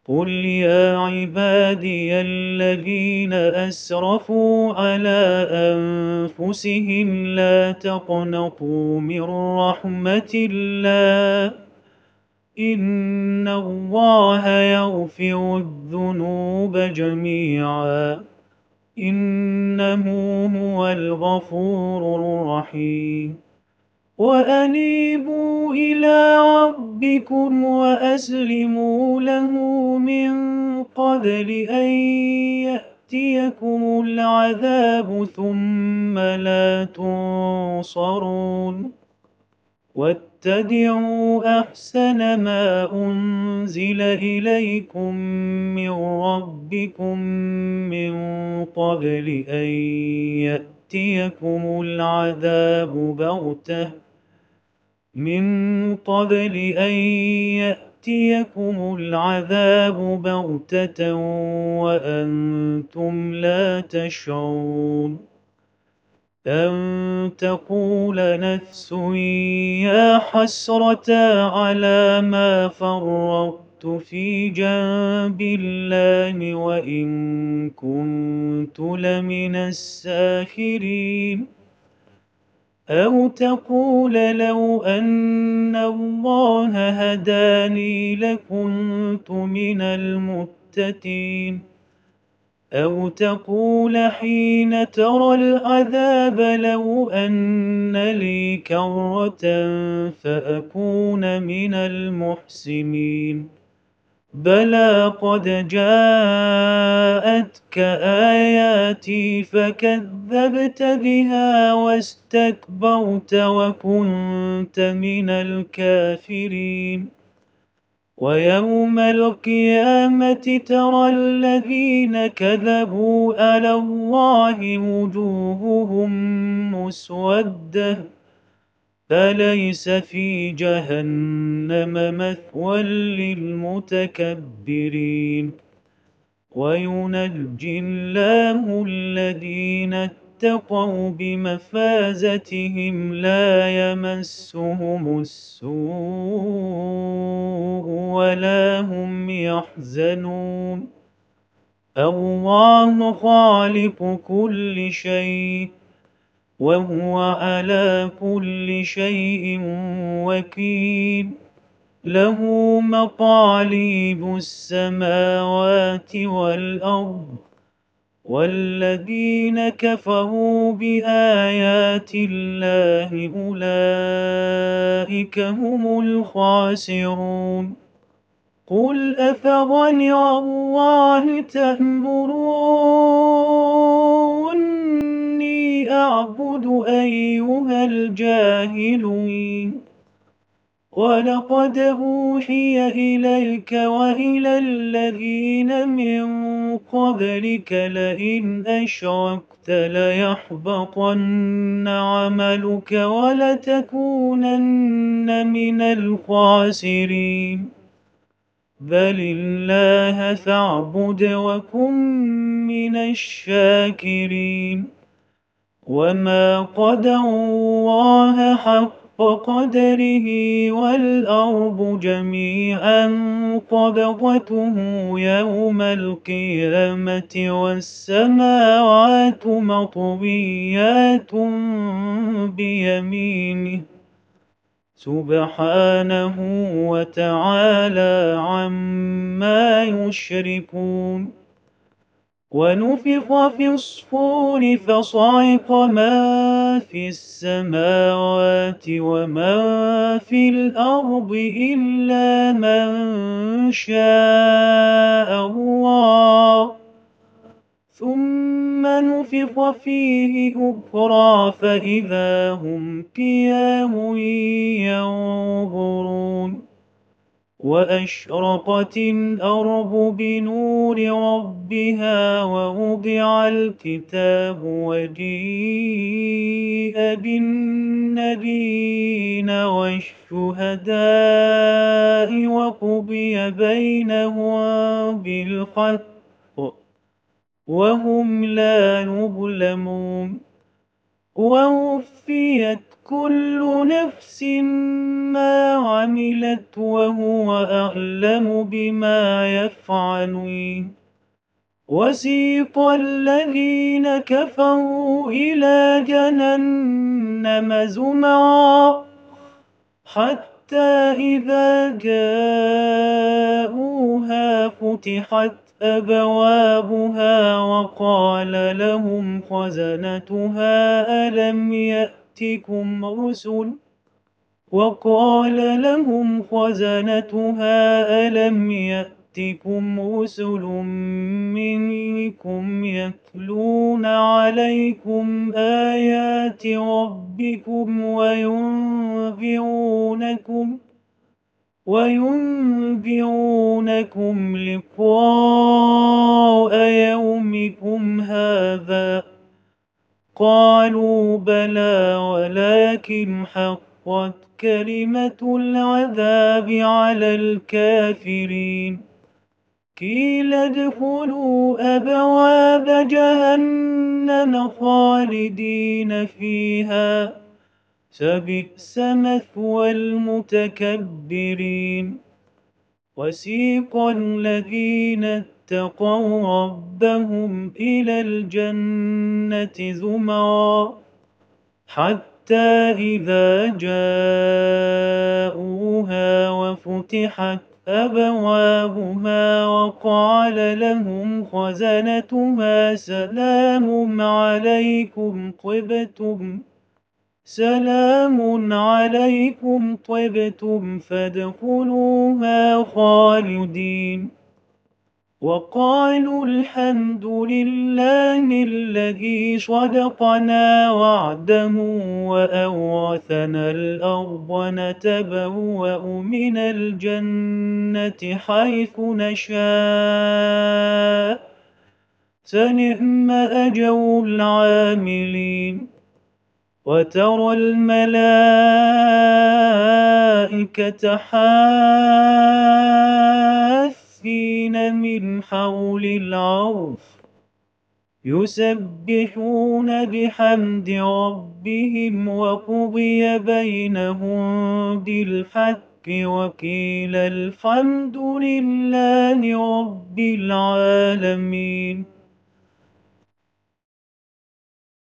قل يا عبادي الذين أسرفوا على أنفسهم لا تقنطوا من رحمة الله إن الله يغفر الذنوب جميعا إنه هو الغفور الرحيم وأنيبوا إلى ربكم وأسلموا له من قبل أن يأتيكم العذاب ثم لا تنصرون واتبعوا أحسن ما أنزل إليكم من ربكم من قبل أن يأتيكم العذاب بغتة وأنتم لا تشعرون أن تقول نفس يا حسرة على ما فرطت في جنب الله وإن كنت لمن الساخرين أو تقول لو أن الله هداني لكنت من المهتدين أو تقول حين ترى العذاب لو أن لي كرة فأكون من المحسنين بلى قد جاءتك آياتي فكذبت بها واستكبرت وكنت من الكافرين ويوم القيامة ترى الذين كذبوا على الله وجوههم مسودة فليس في جهنم مثوى للمتكبرين وينجي الله الذين اتقوا بمفازتهم لا يمسهم السوء ولا هم يحزنون الله خالق كل شيء وهو على كل شيء وكيل له مقاليد السماوات والأرض والذين كفروا بآيات الله أولئك هم الخاسرون قل أفغير الله تأمروني أعبد أيها الجاهلون ولقد أوحي إليك وإلى الذين من قبلك لئن أشركت ليحبطن عملك ولتكونن من الخاسرين بل الله فاعبد وكن من الشاكرين وما قدروا الله حق قدره والأرض جميعا قبضته يوم القيامة والسماوات مطويات بيمينه سبحانه وتعالى عما يشركون ونفخ في الصور فصعق من في السماوات ومن في الأرض إلا من شاء الله ثم نفخ فيه أخرى فإذا هم قيام ينظرون وأشرقت الأرض بنور ربها ووضع الكتاب وجيء بالنبيين والشهداء وقضي بينهم بالحق وهم لا يظلمون ووفيت كل نفس ما عملت وهو أعلم بما يفعلون وسيق الذين كفروا إلى جهنم زمرا حتى إذا جاءوها فتحت أبوابها وقال لهم خزنتها ألم يأتكم رسل منكم يتلون عليكم آيات ربكم وينذرونكم لقاء يومكم هذا قالوا بلى ولكن حقت كلمة العذاب على الكافرين قيل ادخلوا أبواب جهنم خالدين فيها فبئس مثوى المتكبرين وسيق الذين اتقوا ربهم إلى الجنة زمرا حتى إذا جاءوها وفتحت أبوابها وقال لهم خزنتها سلام عليكم طبتم فادخلوها خالدين وقالوا الحمد لله الذي صدقنا وعده وأورثنا الأرض نتبوأ من الجنة حيث نشاء فنعم أجر العاملين وترى الملائكة حافين من حول العرش يسبحون بحمد ربهم وقضي بينهم بالحق وقيل الحمد لله رب العالمين